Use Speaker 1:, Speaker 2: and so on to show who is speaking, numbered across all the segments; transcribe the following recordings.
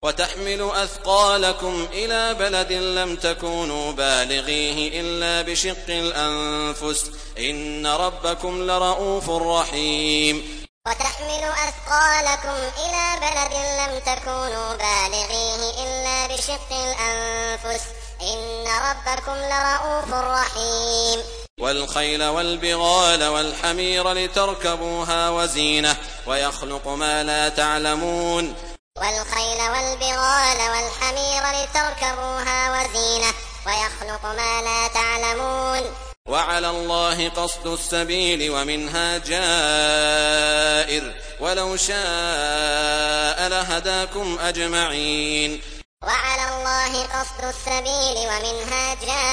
Speaker 1: وتحمل أثقالكم إلى بلد لم تكونوا بالغيه إلا بشق الأنفس إن ربكم لرؤوف رحيم
Speaker 2: وتحمل أثقالكم إلى بلد لم تكونوا بالغيه إلا بشق الأنفس إن ربكم لرؤوف رحيم
Speaker 1: والخيل والبغال والحمير لتركبوها وزينة ويخلق ما لا تعلمون
Speaker 2: والخيل والبغال والحمير لتركبوها وزينة ويخلق ما لا تعلمون
Speaker 1: وعلى الله قصد السبيل ومنها جائر ولو شاء لهداكم أجمعين
Speaker 2: وعلى الله قصد السبيل ومنها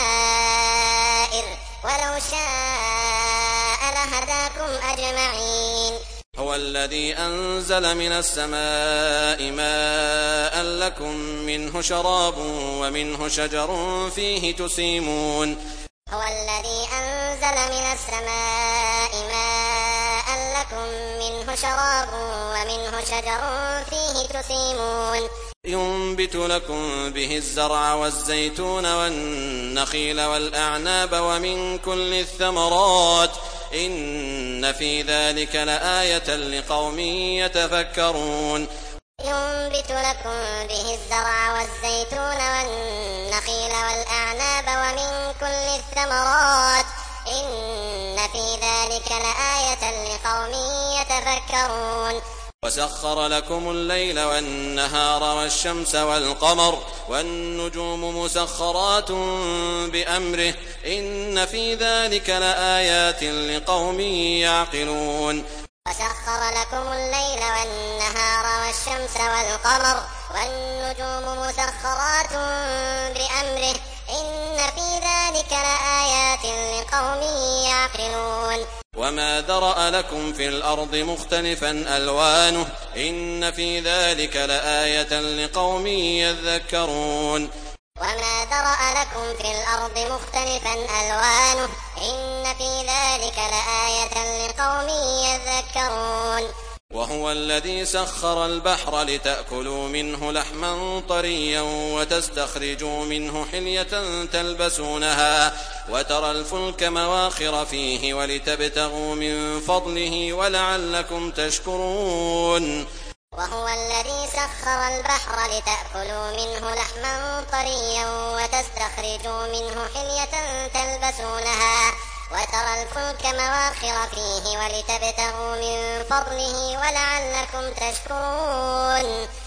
Speaker 2: جائر ولو شاء لهداكم أجمعين
Speaker 1: هو الذي أنزل من السماء ماء لكم منه شراب ومنه شجر فيه تسيمون
Speaker 2: هو الذي أنزل من السماء ماء لكم منه شراب ومنه شجر فيه تسيمون
Speaker 1: ينبت لكم به الزرع والزيتون والنخيل والأعناب ومن كل الثمرات إن في ذلك لآية لقوم يتفكرون
Speaker 2: ينبت لكم به الزرع والزيتون والنخيل والأعناب ومن كل الثمرات إن في ذلك لآية لقوم يتفكرون
Speaker 1: وسخر لكم الليل والنهار والشمس والقمر والنجوم مسخرات بأمره إن في ذلك لآيات لقوم يعقلون
Speaker 2: وسخر لكم الليل والنهار والشمس والقمر والنجوم مسخرات بأمره إن في ذلك لآيات لقوم يعقلون
Speaker 1: وما ذرأ لكم في الأرض مختلفا ألوانه إن في ذلك لآية لقوم يذكرون
Speaker 2: وما ذرأ لكم في الأرض مختلفا ألوانه إن في ذلك لآية لقوم يذكرون
Speaker 1: وهو الذي سخر البحر لتأكلوا منه لحما طريا وتستخرجوا منه حلية تلبسونها وترى الفلك مواخر فيه ولتبتغوا من فضله ولعلكم تشكرون
Speaker 2: وهو الذي سخر البحر لتأكلوا منه لحما طريا وتستخرجوا منه حلية تلبسونها وترى الفلك مواخر فيه ولتبتغوا من فضله ولعلكم تشكرون